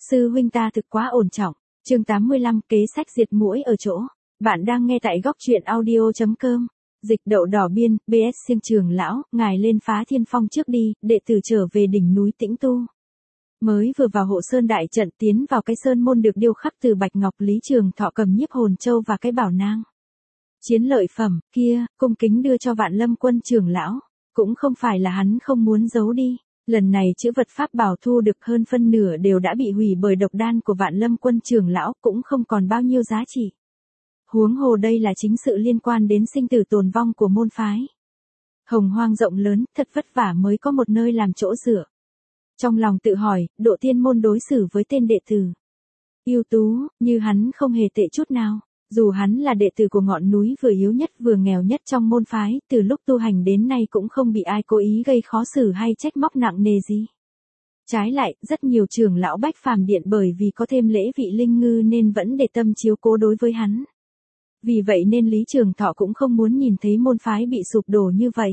Sư huynh ta thực quá ổn trọng. Chương 85 kế sách diệt muỗi ở chỗ. Bạn đang nghe tại góc truyện audio.com. Dịch đậu đỏ biên, BS Siêng Trường lão, ngài lên phá thiên phong trước đi, đệ tử trở về đỉnh núi tĩnh tu. Mới vừa vào hộ sơn đại trận tiến vào cái sơn môn được điêu khắc từ bạch ngọc, Lý Trường Thọ cầm nhiếp hồn châu và cái bảo nang. Chiến lợi phẩm, kia, cung kính đưa cho Vạn Lâm Quân trưởng lão. Cũng không phải là hắn không muốn giấu đi. Lần này chữ vật pháp bảo thu được hơn phân nửa đều đã bị hủy bởi độc đan của Vạn Lâm Quân trưởng lão, cũng không còn bao nhiêu giá trị. Huống hồ đây là chính sự liên quan đến sinh tử tồn vong của môn phái. Hồng hoang rộng lớn, thật vất vả mới có một nơi làm chỗ dựa. Trong lòng tự hỏi, độ tiên môn đối xử với tên đệ tử ưu tú, như hắn không hề tệ chút nào. Dù hắn là đệ tử của ngọn núi vừa yếu nhất vừa nghèo nhất trong môn phái, từ lúc tu hành đến nay cũng không bị ai cố ý gây khó xử hay trách móc nặng nề gì. Trái lại, rất nhiều trưởng lão Bách Phàm Điện bởi vì có thêm lễ vị linh ngư nên vẫn để tâm chiếu cố đối với hắn. Vì vậy nên Lý Trường Thọ cũng không muốn nhìn thấy môn phái bị sụp đổ như vậy.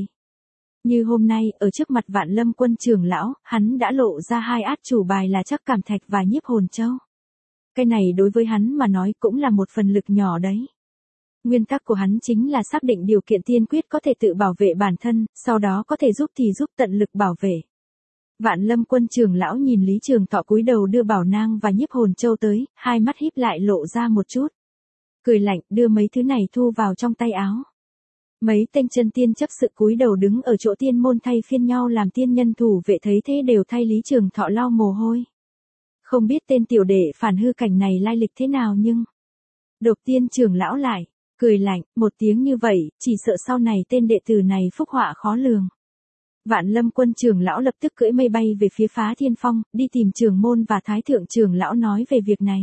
Như hôm nay, ở trước mặt Vạn Lâm Quân trưởng lão, hắn đã lộ ra hai át chủ bài là Trắc Cảm Thạch và Nhiếp Hồn Châu. Cái này đối với hắn mà nói cũng là một phần lực nhỏ đấy. Nguyên tắc của hắn chính là xác định điều kiện tiên quyết có thể tự bảo vệ bản thân, sau đó có thể giúp thì giúp tận lực bảo vệ. Vạn Lâm Quân trưởng lão nhìn Lý Trường Thọ cúi đầu đưa bảo nang và nhiếp hồn châu tới, hai mắt híp lại lộ ra một chút cười lạnh, đưa mấy thứ này thu vào trong tay áo. Mấy tên chân tiên chấp sự cúi đầu đứng ở chỗ tiên môn thay phiên nhau làm tiên nhân thủ vệ, thấy thế đều thay Lý Trường Thọ lau mồ hôi. Không biết tên tiểu đệ phản hư cảnh này lai lịch thế nào nhưng... Độc tiên trưởng lão lại, cười lạnh, một tiếng như vậy, chỉ sợ sau này tên đệ tử này phúc họa khó lường. Vạn Lâm Quân trưởng lão lập tức cưỡi mây bay về phía phá thiên phong, đi tìm trưởng môn và thái thượng trưởng lão nói về việc này.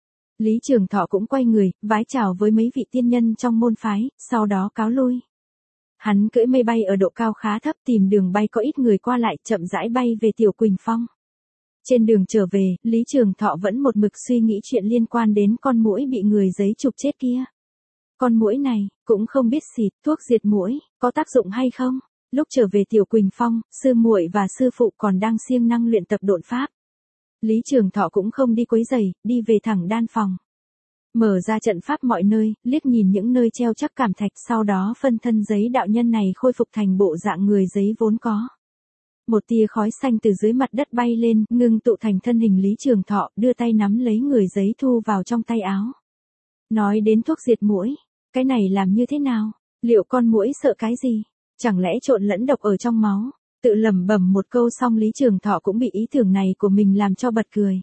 Lý Trường Thọ cũng quay người, vái chào với mấy vị tiên nhân trong môn phái, sau đó cáo lui. Hắn cưỡi mây bay ở độ cao khá thấp, tìm đường bay có ít người qua lại, chậm rãi bay về Tiểu Quỳnh Phong. Trên đường trở về, Lý Trường Thọ vẫn một mực suy nghĩ chuyện liên quan đến con muỗi bị người giấy chụp chết kia. Con muỗi này, cũng không biết xịt thuốc diệt muỗi có tác dụng hay không. Lúc trở về Tiểu Quỳnh Phong, sư muội và sư phụ còn đang siêng năng luyện tập độn pháp. Lý Trường Thọ cũng không đi quấy rầy, đi về thẳng đan phòng. Mở ra trận pháp mọi nơi, liếc nhìn những nơi treo Trắc Cảm Thạch, sau đó phân thân giấy đạo nhân này khôi phục thành bộ dạng người giấy vốn có. Một tia khói xanh từ dưới mặt đất bay lên, ngưng tụ thành thân hình Lý Trường Thọ, đưa tay nắm lấy người giấy thu vào trong tay áo. Nói đến thuốc diệt muỗi, cái này làm như thế nào? Liệu con muỗi sợ cái gì? Chẳng lẽ trộn lẫn độc ở trong máu? Tự lẩm bẩm một câu xong Lý Trường Thọ cũng bị ý tưởng này của mình làm cho bật cười.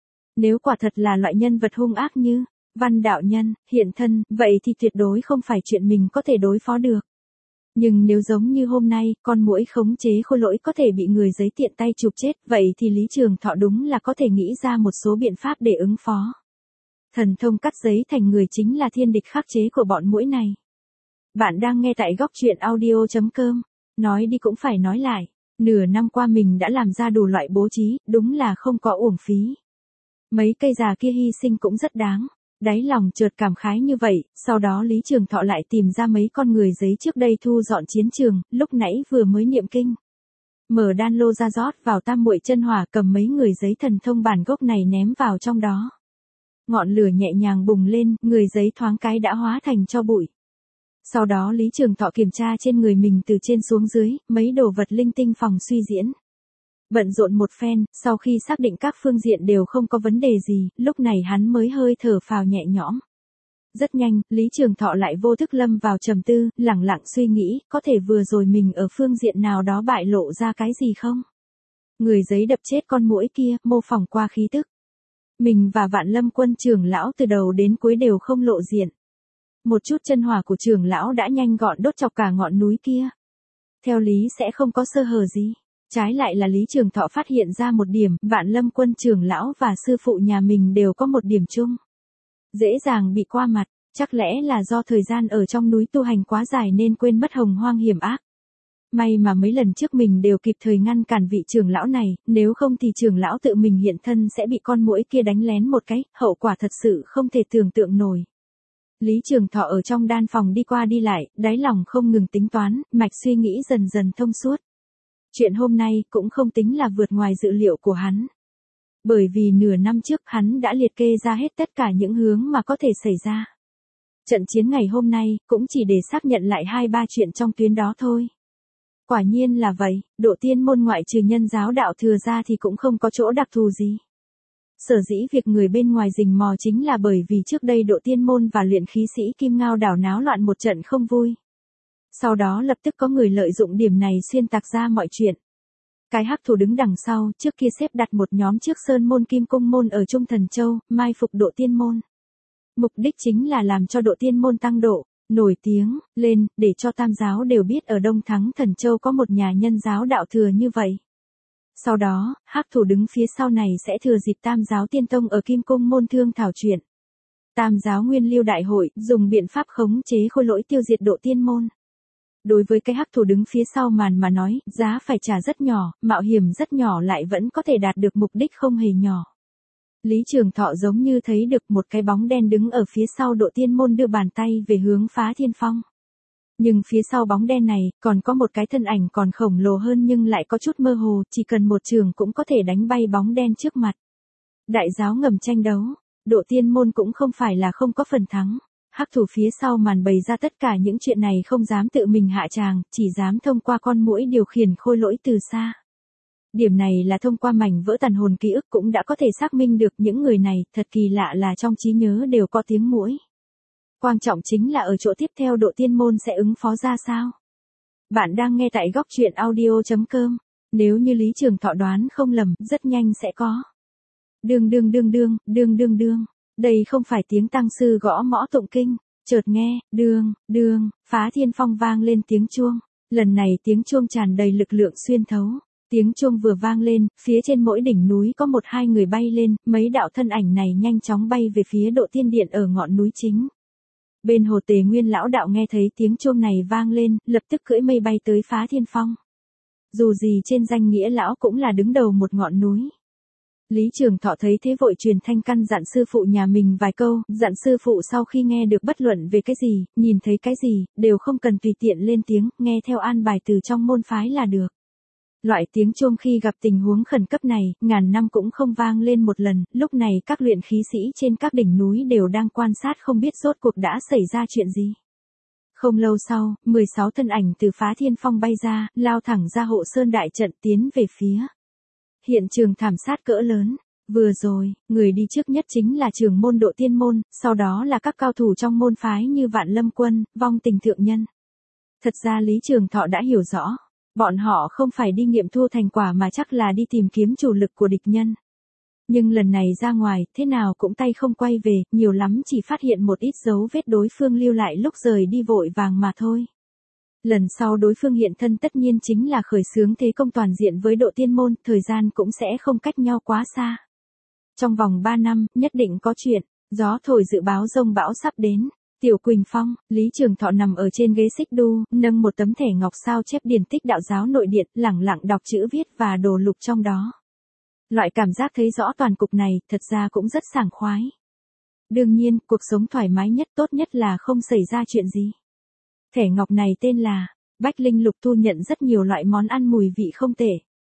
Nếu quả thật là loại nhân vật hung ác như Văn đạo nhân, hiện thân, vậy thì tuyệt đối không phải chuyện mình có thể đối phó được. Nhưng nếu giống như hôm nay, con muỗi khống chế khôi lỗi có thể bị người giấy tiện tay chụp chết, vậy thì Lý Trường Thọ đúng là có thể nghĩ ra một số biện pháp để ứng phó. Thần thông cắt giấy thành người chính là thiên địch khắc chế của bọn muỗi này. Bạn đang nghe tại góc truyện audio.com. Nói đi cũng phải nói lại, nửa năm qua mình đã làm ra đủ loại bố trí, đúng là không có uổng phí. Mấy cây già kia hy sinh cũng rất đáng. Đáy lòng chợt cảm khái như vậy, sau đó Lý Trường Thọ lại tìm ra mấy con người giấy trước đây thu dọn chiến trường, lúc nãy vừa mới niệm kinh. Mở đan lô ra rót vào tam muội chân hỏa, cầm mấy người giấy thần thông bản gốc này ném vào trong đó. Ngọn lửa nhẹ nhàng bùng lên, người giấy thoáng cái đã hóa thành tro bụi. Sau đó Lý Trường Thọ kiểm tra trên người mình từ trên xuống dưới, mấy đồ vật linh tinh phòng suy diễn. Bận rộn một phen, sau khi xác định các phương diện đều không có vấn đề gì, lúc này hắn mới hơi thở phào nhẹ nhõm. Rất nhanh, Lý Trường Thọ lại vô thức lâm vào trầm tư, lẳng lặng suy nghĩ, có thể vừa rồi mình ở phương diện nào đó bại lộ ra cái gì không? Người giấy đập chết con muỗi kia, mô phỏng qua khí tức. Mình và Vạn Lâm Quân trưởng lão từ đầu đến cuối đều không lộ diện. Một chút chân hỏa của trưởng lão đã nhanh gọn đốt chọc cả ngọn núi kia. Theo lý sẽ không có sơ hở gì. Trái lại là Lý Trường Thọ phát hiện ra một điểm, Vạn Lâm Quân trưởng lão và sư phụ nhà mình đều có một điểm chung. Dễ dàng bị qua mặt, chắc lẽ là do thời gian ở trong núi tu hành quá dài nên quên mất hồng hoang hiểm ác. May mà mấy lần trước mình đều kịp thời ngăn cản vị trưởng lão này, nếu không thì trưởng lão tự mình hiện thân sẽ bị con muỗi kia đánh lén một cái, hậu quả thật sự không thể tưởng tượng nổi. Lý Trường Thọ ở trong đan phòng đi qua đi lại, đáy lòng không ngừng tính toán, mạch suy nghĩ dần dần thông suốt. Chuyện hôm nay cũng không tính là vượt ngoài dự liệu của hắn. Bởi vì nửa năm trước hắn đã liệt kê ra hết tất cả những hướng mà có thể xảy ra. Trận chiến ngày hôm nay cũng chỉ để xác nhận lại 2-3 chuyện trong tuyến đó thôi. Quả nhiên là vậy, Độ Tiên môn ngoại trừ nhân giáo đạo thừa ra thì cũng không có chỗ đặc thù gì. Sở dĩ việc người bên ngoài rình mò chính là bởi vì trước đây Độ Tiên môn và luyện khí sĩ Kim Ngao đảo náo loạn một trận không vui. Sau đó lập tức có người lợi dụng điểm này xuyên tạc ra mọi chuyện. Cái hắc thủ đứng đằng sau trước kia xếp đặt một nhóm trước Sơn môn Kim Cung môn ở Trung Thần Châu, mai phục Độ Tiên môn. Mục đích chính là làm cho Độ Tiên môn tăng độ, nổi tiếng, lên, để cho tam giáo đều biết ở Đông Thắng Thần Châu có một nhà nhân giáo đạo thừa như vậy. Sau đó, hắc thủ đứng phía sau này sẽ thừa dịp tam giáo tiên tông ở Kim Cung môn thương thảo chuyện. Tam giáo nguyên lưu đại hội, dùng biện pháp khống chế khôi lỗi tiêu diệt Độ Tiên môn. Đối với cái hắc thủ đứng phía sau màn mà nói, giá phải trả rất nhỏ, mạo hiểm rất nhỏ lại vẫn có thể đạt được mục đích không hề nhỏ. Lý Trường Thọ giống như thấy được một cái bóng đen đứng ở phía sau Độ Tiên môn đưa bàn tay về hướng Phá Thiên Phong. Nhưng phía sau bóng đen này, còn có một cái thân ảnh còn khổng lồ hơn nhưng lại có chút mơ hồ, chỉ cần một trường cũng có thể đánh bay bóng đen trước mặt. Đại giáo ngầm tranh đấu, Độ Tiên môn cũng không phải là không có phần thắng. Hắc thủ phía sau màn bày ra tất cả những chuyện này không dám tự mình hạ tràng, chỉ dám thông qua con muỗi điều khiển khôi lỗi từ xa. Điểm này là thông qua mảnh vỡ tàn hồn ký ức cũng đã có thể xác minh được những người này, thật kỳ lạ là trong trí nhớ đều có tiếng muỗi. Quan trọng chính là ở chỗ tiếp theo Độ Tiên môn sẽ ứng phó ra sao. Bạn đang nghe tại góc truyện audio.com, nếu như Lý Trường Thọ đoán không lầm, rất nhanh sẽ có. Đương. Đây không phải tiếng tăng sư gõ mõ tụng kinh, chợt nghe, đương, Phá Thiên Phong vang lên tiếng chuông. Lần này tiếng chuông tràn đầy lực lượng xuyên thấu. Tiếng chuông vừa vang lên, phía trên mỗi đỉnh núi có 1-2 người bay lên, mấy đạo thân ảnh này nhanh chóng bay về phía Độ Tiên Điện ở ngọn núi chính. Bên Hồ Tề Nguyên lão đạo nghe thấy tiếng chuông này vang lên, lập tức cưỡi mây bay tới Phá Thiên Phong. Dù gì trên danh nghĩa lão cũng là đứng đầu một ngọn núi. Lý Trường Thọ thấy thế vội truyền thanh căn dặn sư phụ nhà mình vài câu, dặn sư phụ sau khi nghe được bất luận về cái gì, nhìn thấy cái gì, đều không cần tùy tiện lên tiếng, nghe theo an bài từ trong môn phái là được. Loại tiếng chuông khi gặp tình huống khẩn cấp này, ngàn năm cũng không vang lên một lần, lúc này các luyện khí sĩ trên các đỉnh núi đều đang quan sát không biết rốt cuộc đã xảy ra chuyện gì. Không lâu sau, 16 thân ảnh từ Phá Thiên Phong bay ra, lao thẳng ra Hộ Sơn đại trận tiến về phía hiện trường thảm sát cỡ lớn. Vừa rồi, người đi trước nhất chính là trưởng môn Độ Tiên môn, sau đó là các cao thủ trong môn phái như Vạn Lâm Quân, Vong Tình Thượng Nhân. Thật ra Lý Trường Thọ đã hiểu rõ, bọn họ không phải đi nghiệm thu thành quả mà chắc là đi tìm kiếm chủ lực của địch nhân. Nhưng lần này ra ngoài, thế nào cũng tay không quay về, nhiều lắm chỉ phát hiện một ít dấu vết đối phương lưu lại lúc rời đi vội vàng mà thôi. Lần sau đối phương hiện thân tất nhiên chính là khởi xướng thế công toàn diện với Độ Tiên môn, thời gian cũng sẽ không cách nhau quá xa. Trong vòng 3 năm, nhất định có chuyện, gió thổi dự báo rông bão sắp đến. Tiểu Quỳnh Phong, Lý Trường Thọ nằm ở trên ghế xích đu, nâng một tấm thẻ ngọc sao chép điển tích đạo giáo nội điện, lẳng lặng đọc chữ viết và đồ lục trong đó. Loại cảm giác thấy rõ toàn cục này, thật ra cũng rất sảng khoái. Đương nhiên, cuộc sống thoải mái nhất tốt nhất là không xảy ra chuyện gì. Thẻ ngọc này tên là Bách Linh Lục, thu nhận rất nhiều loại món ăn mùi vị không tệ.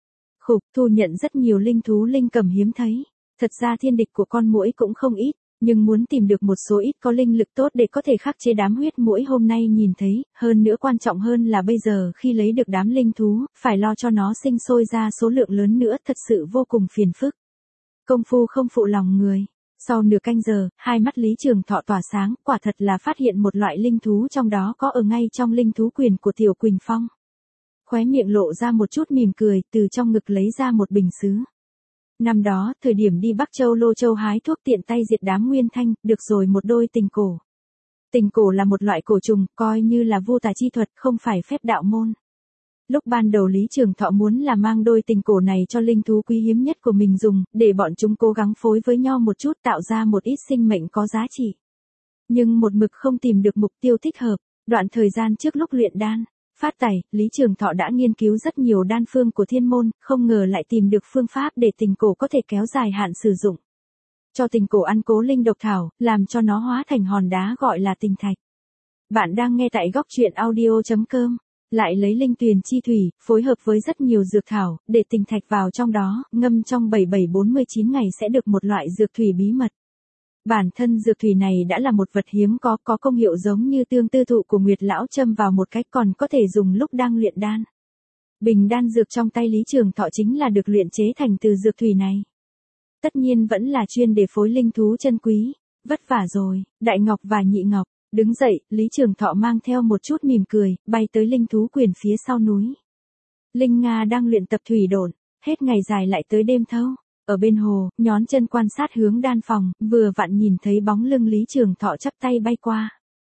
Thu nhận rất nhiều linh thú linh cầm hiếm thấy. Thật ra thiên địch của con muỗi cũng không ít, nhưng muốn tìm được một số ít có linh lực tốt để có thể khắc chế đám huyết muỗi hôm nay nhìn thấy, hơn nữa quan trọng hơn là bây giờ khi lấy được đám linh thú, phải lo cho nó sinh sôi ra số lượng lớn nữa, thật sự vô cùng phiền phức. Công phu không phụ lòng người. Sau nửa canh giờ, hai mắt Lý Trường Thọ tỏa sáng, quả thật là phát hiện một loại linh thú trong đó có ở ngay trong linh thú quyền của Tiểu Quỳnh Phong. Khóe miệng lộ ra một chút mỉm cười, từ trong ngực lấy ra một bình sứ. Năm đó, thời điểm đi Bắc Châu Lô Châu hái thuốc tiện tay diệt đám Nguyên Thanh, được rồi một đôi tình cổ. Tình cổ là một loại cổ trùng, coi như là vô tà chi thuật, không phải phép đạo môn. Lúc ban đầu Lý Trường Thọ muốn là mang đôi tình cổ này cho linh thú quý hiếm nhất của mình dùng, để bọn chúng cố gắng phối với nhau một chút tạo ra một ít sinh mệnh có giá trị. Nhưng một mực không tìm được mục tiêu thích hợp, đoạn thời gian trước lúc luyện đan, phát tải, Lý Trường Thọ đã nghiên cứu rất nhiều đan phương của thiên môn, không ngờ lại tìm được phương pháp để tình cổ có thể kéo dài hạn sử dụng. Cho tình cổ ăn cố linh độc thảo, làm cho nó hóa thành hòn đá gọi là tình thạch. Bạn đang nghe tại góc truyện audio.com. Lại lấy linh tuyền chi thủy, phối hợp với rất nhiều dược thảo, để tinh thạch vào trong đó, ngâm trong 7749 ngày sẽ được một loại dược thủy bí mật. Bản thân dược thủy này đã là một vật hiếm có công hiệu giống như tương tư thụ của Nguyệt Lão châm vào một cách, còn có thể dùng lúc đang luyện đan. Bình đan dược trong tay Lý Trường Thọ chính là được luyện chế thành từ dược thủy này. Tất nhiên vẫn là chuyên để phối linh thú chân quý. Vất vả rồi, Đại Ngọc và Nhị Ngọc. Đứng dậy, Lý Trường Thọ mang theo một chút mỉm cười, bay tới linh thú quyền phía sau núi. Linh Nga đang luyện tập thủy độn, hết ngày dài lại tới đêm thâu. Ở bên hồ, nhón chân quan sát hướng đan phòng, vừa vặn nhìn thấy bóng lưng Lý Trường Thọ chắp tay bay qua.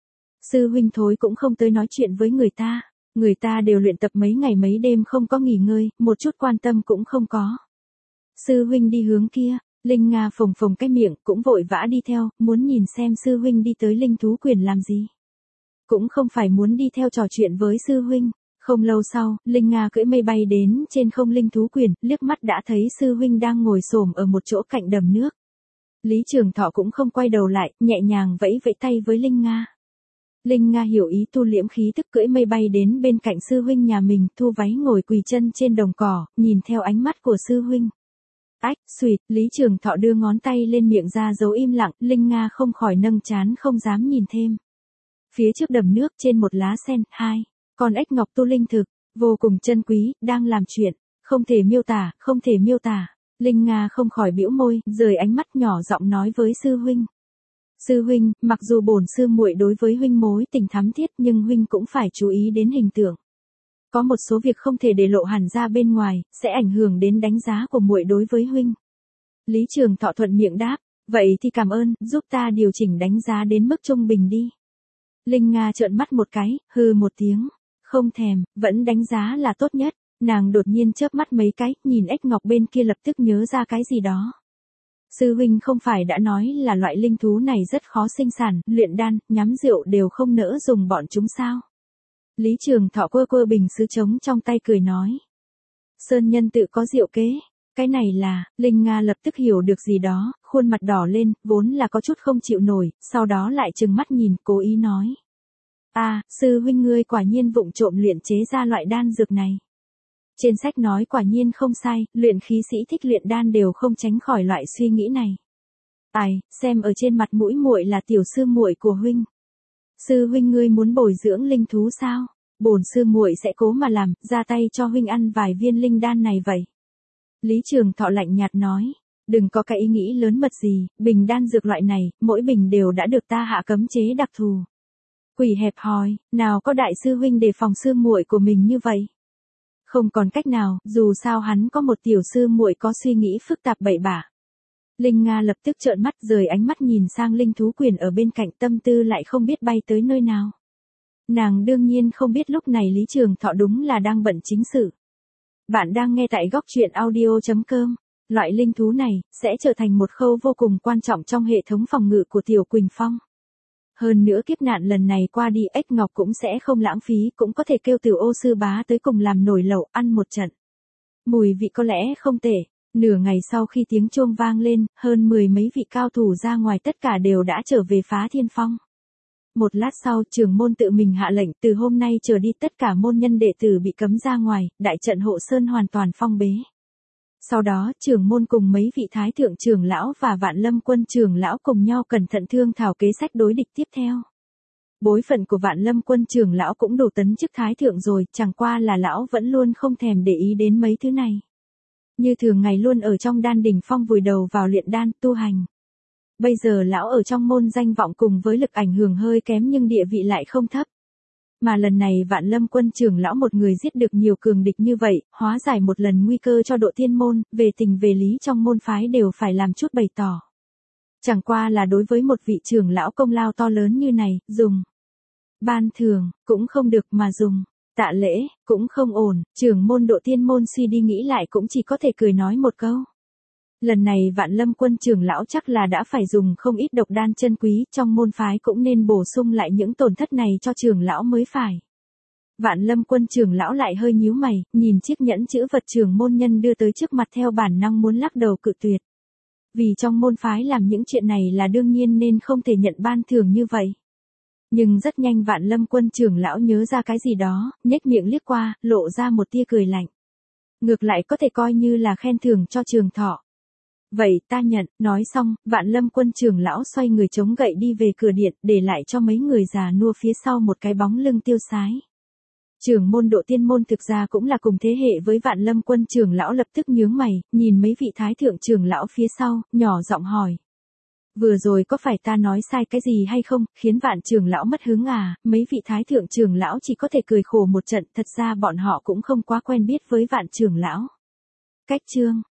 Sư huynh thối cũng không tới nói chuyện với người ta đều luyện tập mấy ngày mấy đêm không có nghỉ ngơi, một chút quan tâm cũng không có. Sư huynh đi hướng kia, Linh Nga phồng phồng cái miệng, cũng vội vã đi theo, muốn nhìn xem sư huynh đi tới linh thú quyền làm gì. Cũng không phải muốn đi theo trò chuyện với sư huynh. Không lâu sau, Linh Nga cưỡi mây bay đến trên không linh thú quyền, liếc mắt đã thấy sư huynh đang ngồi xổm ở một chỗ cạnh đầm nước. Lý Trường Thọ cũng không quay đầu lại, nhẹ nhàng vẫy vẫy tay với Linh Nga. Linh Nga hiểu ý thu liễm khí tức cưỡi mây bay đến bên cạnh sư huynh nhà mình, thu váy ngồi quỳ chân trên đồng cỏ, nhìn theo ánh mắt của sư huynh. Ách, xùyt, Lý Trường Thọ đưa ngón tay lên miệng ra dấu im lặng, Linh Nga không khỏi nâng trán không dám nhìn thêm. Phía trước đầm nước trên một lá sen, hai con ếch ngọc tu linh thực, vô cùng chân quý, đang làm chuyện, không thể miêu tả. Linh Nga không khỏi bĩu môi, rời ánh mắt nhỏ giọng nói với sư huynh. Sư huynh, mặc dù bổn sư muội đối với huynh mối tình thắm thiết, nhưng huynh cũng phải chú ý đến hình tượng. Có một số việc không thể để lộ hẳn ra bên ngoài, sẽ ảnh hưởng đến đánh giá của muội đối với huynh. Lý Trường Thọ thuận miệng đáp, vậy thì cảm ơn, giúp ta điều chỉnh đánh giá đến mức trung bình đi. Linh Nga trợn mắt một cái, hừ một tiếng, không thèm, vẫn đánh giá là tốt nhất. Nàng đột nhiên chớp mắt mấy cái, nhìn ếch ngọc bên kia lập tức nhớ ra cái gì đó. Sư huynh không phải đã nói là loại linh thú này rất khó sinh sản, luyện đan, nhắm rượu đều không nỡ dùng bọn chúng sao? Lý Trường Thọ quơ bình sứ trống trong tay cười nói. Sơn nhân tự có diệu kế, cái này là, Linh Nga lập tức hiểu được gì đó, khuôn mặt đỏ lên, vốn là có chút không chịu nổi, sau đó lại trừng mắt nhìn, cố ý nói. Sư huynh ngươi quả nhiên vụng trộm luyện chế ra loại đan dược này. Trên sách nói quả nhiên không sai, luyện khí sĩ thích luyện đan đều không tránh khỏi loại suy nghĩ này. Xem ở trên mặt mũi muội là tiểu sư muội của huynh. Sư huynh ngươi muốn bồi dưỡng linh thú sao? Bổn sư muội sẽ cố mà làm, ra tay cho huynh ăn vài viên linh đan này vậy. Lý Trường Thọ lạnh nhạt nói, đừng có cái ý nghĩ lớn mật gì, bình đan dược loại này, mỗi bình đều đã được ta hạ cấm chế đặc thù. Quỷ hẹp hòi, nào có đại sư huynh đề phòng sư muội của mình như vậy. Không còn cách nào, dù sao hắn có một tiểu sư muội có suy nghĩ phức tạp bậy bạ. Linh Nga lập tức trợn mắt, rời ánh mắt nhìn sang linh thú quyền ở bên cạnh, tâm tư lại không biết bay tới nơi nào. Nàng đương nhiên không biết lúc này Lý Trường Thọ đúng là đang bận chính sự. Bạn đang nghe tại góc truyện audio.com. Loại linh thú này sẽ trở thành một khâu vô cùng quan trọng trong hệ thống phòng ngự của Tiểu Quỳnh Phong. Hơn nữa kiếp nạn lần này qua đi, ếch ngọc cũng sẽ không lãng phí, cũng có thể kêu Tiểu Ô sư bá tới cùng làm nồi lẩu ăn một trận. Mùi vị có lẽ không tệ. Nửa ngày sau khi tiếng chuông vang lên, hơn 10 mấy vị cao thủ ra ngoài tất cả đều đã trở về Phá Thiên Phong. Một lát sau, trưởng môn tự mình hạ lệnh, từ hôm nay trở đi tất cả môn nhân đệ tử bị cấm ra ngoài, đại trận hộ sơn hoàn toàn phong bế. Sau đó, trưởng môn cùng mấy vị thái thượng trưởng lão và Vạn Lâm quân trưởng lão cùng nhau cẩn thận thương thảo kế sách đối địch tiếp theo. Bối phận của Vạn Lâm quân trưởng lão cũng đủ tấn chức thái thượng rồi, chẳng qua là lão vẫn luôn không thèm để ý đến mấy thứ này. Như thường ngày luôn ở trong đan đỉnh phong vùi đầu vào luyện đan, tu hành. Bây giờ lão ở trong môn danh vọng cùng với lực ảnh hưởng hơi kém nhưng địa vị lại không thấp. Mà lần này Vạn Lâm quân trưởng lão một người giết được nhiều cường địch như vậy, hóa giải một lần nguy cơ cho độ thiên môn, về tình về lý trong môn phái đều phải làm chút bày tỏ. Chẳng qua là đối với một vị trưởng lão công lao to lớn như này, dùng ban thưởng, cũng không được mà dùng tạ lễ, cũng không ổn, trưởng môn độ thiên môn suy đi nghĩ lại cũng chỉ có thể cười nói một câu. Lần này Vạn Lâm quân trưởng lão chắc là đã phải dùng không ít độc đan chân quý, trong môn phái cũng nên bổ sung lại những tổn thất này cho trưởng lão mới phải. Vạn Lâm quân trưởng lão lại hơi nhíu mày, nhìn chiếc nhẫn chữ vật trưởng môn nhân đưa tới trước mặt theo bản năng muốn lắc đầu cự tuyệt. Vì trong môn phái làm những chuyện này là đương nhiên nên không thể nhận ban thưởng như vậy. Nhưng rất nhanh Vạn Lâm Quân trưởng lão nhớ ra cái gì đó, nhếch miệng liếc qua, lộ ra một tia cười lạnh. Ngược lại có thể coi như là khen thưởng cho Trường Thọ. Vậy ta nhận, nói xong, Vạn Lâm Quân trưởng lão xoay người chống gậy đi về cửa điện, để lại cho mấy người già nua phía sau một cái bóng lưng tiêu sái. Trưởng môn Độ Tiên môn thực ra cũng là cùng thế hệ với Vạn Lâm Quân trưởng lão, lập tức nhướng mày, nhìn mấy vị thái thượng trưởng lão phía sau, nhỏ giọng hỏi. Vừa rồi có phải ta nói sai cái gì hay không, khiến Vạn trưởng lão mất hứng à? Mấy vị thái thượng trưởng lão chỉ có thể cười khổ một trận, thật ra bọn họ cũng không quá quen biết với Vạn trưởng lão. Cách chương